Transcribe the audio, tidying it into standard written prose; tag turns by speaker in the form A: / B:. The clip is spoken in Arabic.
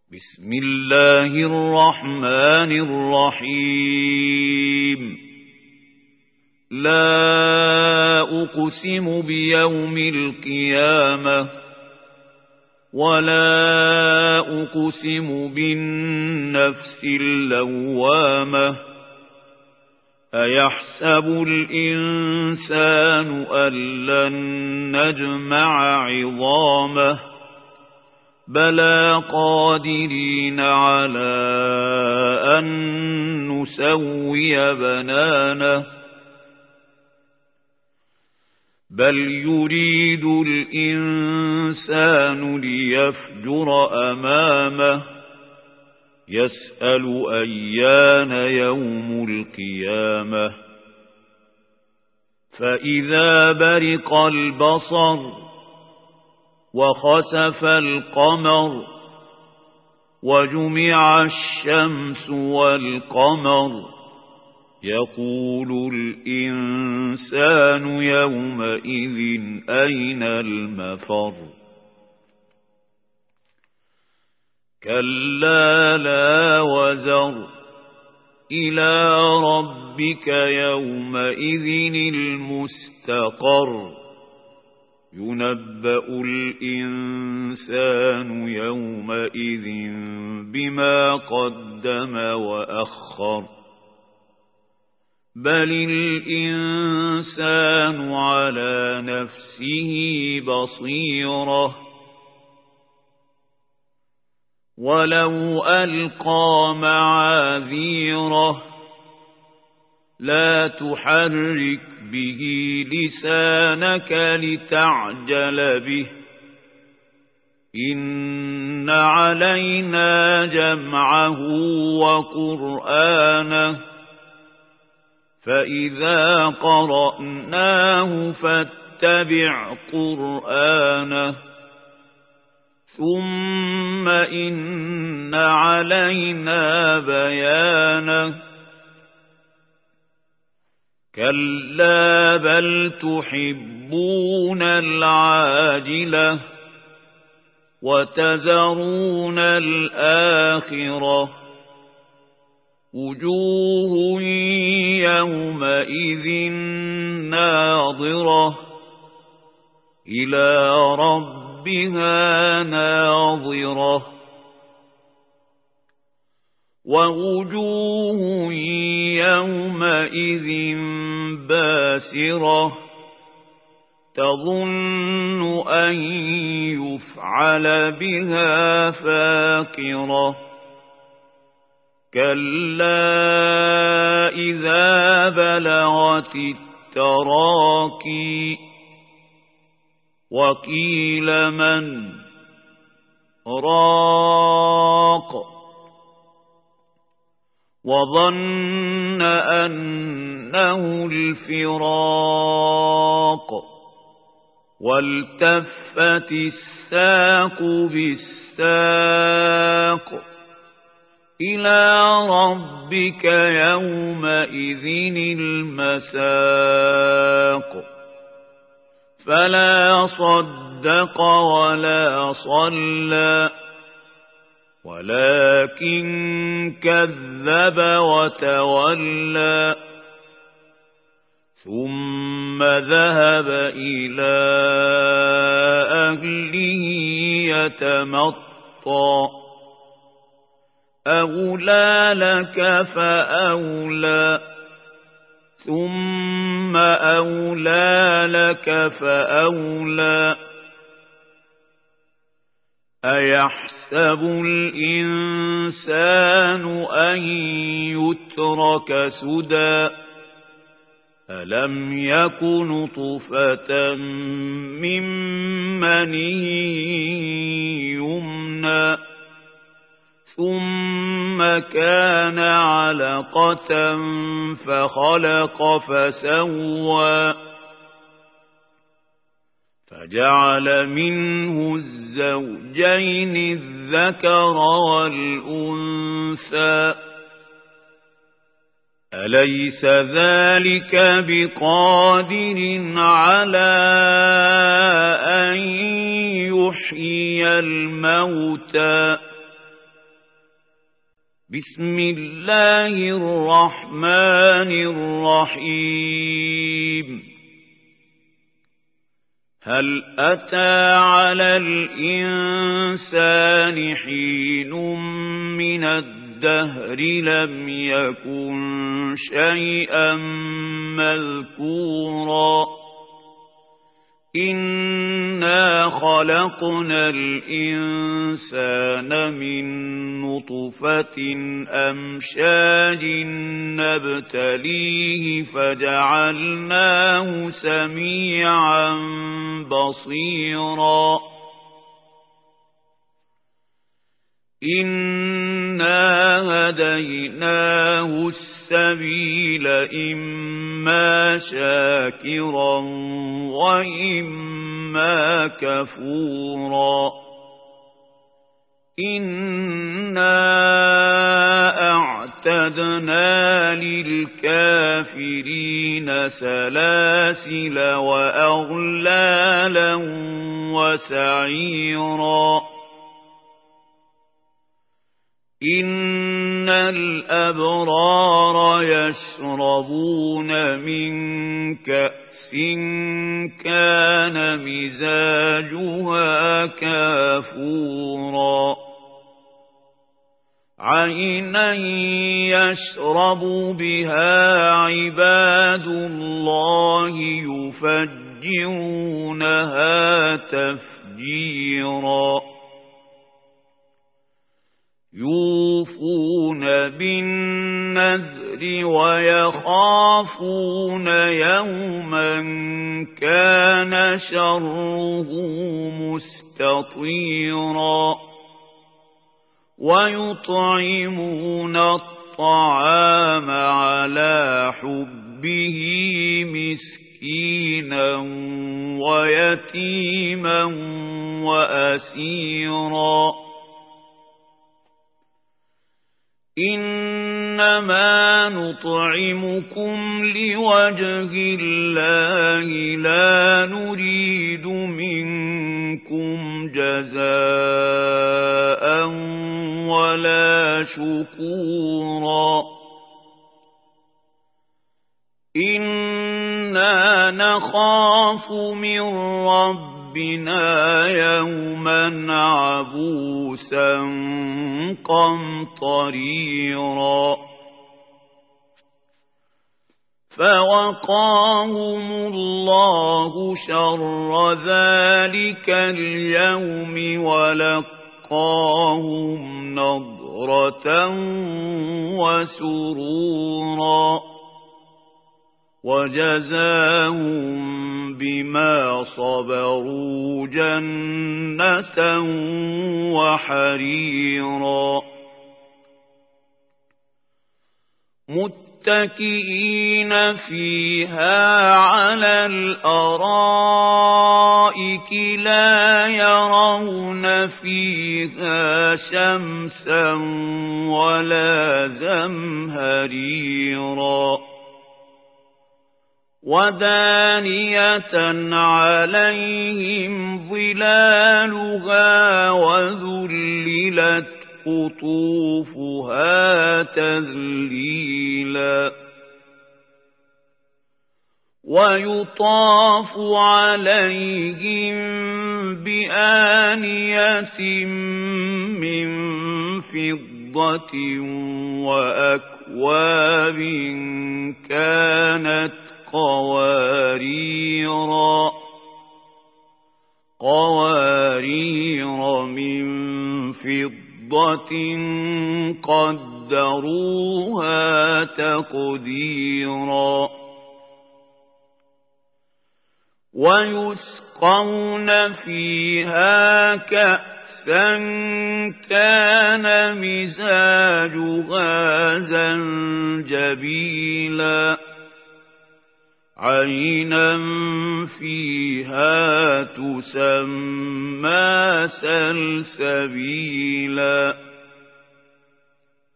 A: بسم الله الرحمن الرحيم لا أقسم بيوم القيامة ولا أقسم بالنفس اللوامة أيحسب الإنسان أن لن نجمع عظامه بلى قادرين على أن نسوي بنانه بل يريد الإنسان ليفجر أمامه يسأل أيان يوم القيامة فإذا برق البصر وخسف القمر وجمع الشمس والقمر يقول الإنسان يومئذ أين المفر كلا لا وزر إلى ربك يومئذ المستقر ينبأ الإنسان يومئذ بما قدم وأخر بل الإنسان على نفسه بصيرة ولو ألقى معاذيره لا تحرك به لسانك لتعجل به إن علينا جمعه وقرآنه فإذا قرأناه فاتبع قرآنه ثم إن علينا بيانه كلا بل تحبون العاجلة وتذرون الآخرة وجوه يومئذ ناظرة إلى ربها ناظرة ووجوه يومئذ باسرة تظن أن يفعل بها فاقرة كلا إذا بلغت التراقي وقيل من راق وظن أنه الفراق والتفت الساق بالساق إلى ربك يومئذ المساق فلا صدق ولا صلى ولكن كذب وتولى ثم ذهب إلى أهله يتمطى أولى لك فأولى ثم أولى لك فأولى أيحسب الإنسان أن يترك سدى ألم يك نطفة من مني يمنى ثم كان علقة فخلق فسوى فجعل منه الزوجين الذكر والأنثى أليس ذلك بقادر على أن يحيي الموتى بسم الله الرحمن الرحيم هل أتى على الإنسان حين من الدهر لم يكن شيئا مذكورا إنا خلقنا الإنسان من نطفة أمشاج نبتليه فجعلناه سميعا بصيرا إنا هديناه السبيل إما شاكرا وإما كفورا إنا أعتدنا للكافرين سلاسل وأغلالا وسعيرا إن الأبرار يشربون من كأس كان مزاجها كافورا عينا يشرب بها عباد الله يفجرونها تفجيرا يوفون بالنذر ويخافون يوما كان شره مستطيرا ويطعمون الطعام على حبه مسكينا ويتيما وأسيرا إنما نطعمكم لوجه الله لا نريد منكم جزاء ولا شكورا إنا نخاف من ربنا يوما عبوسا قمطريرا فوقاهم الله شر ذلك اليوم ولقاهم نضرة وسرورا وجزاهم بما صبروا جنة وحريرا متكئين فيها على الأرائك لا يرون فيها شمسا ولا زمهريرا ودانية عليهم ظلالها وذللت قطوفها تذليلا ويطاف عليهم بآنية من فضة وأكواب كانت قوارير من فضة قدروها تقديرا ويسقون فيها كأسا كان مزاجها زنجبيلا عينا فيها تسمى سلسبيلا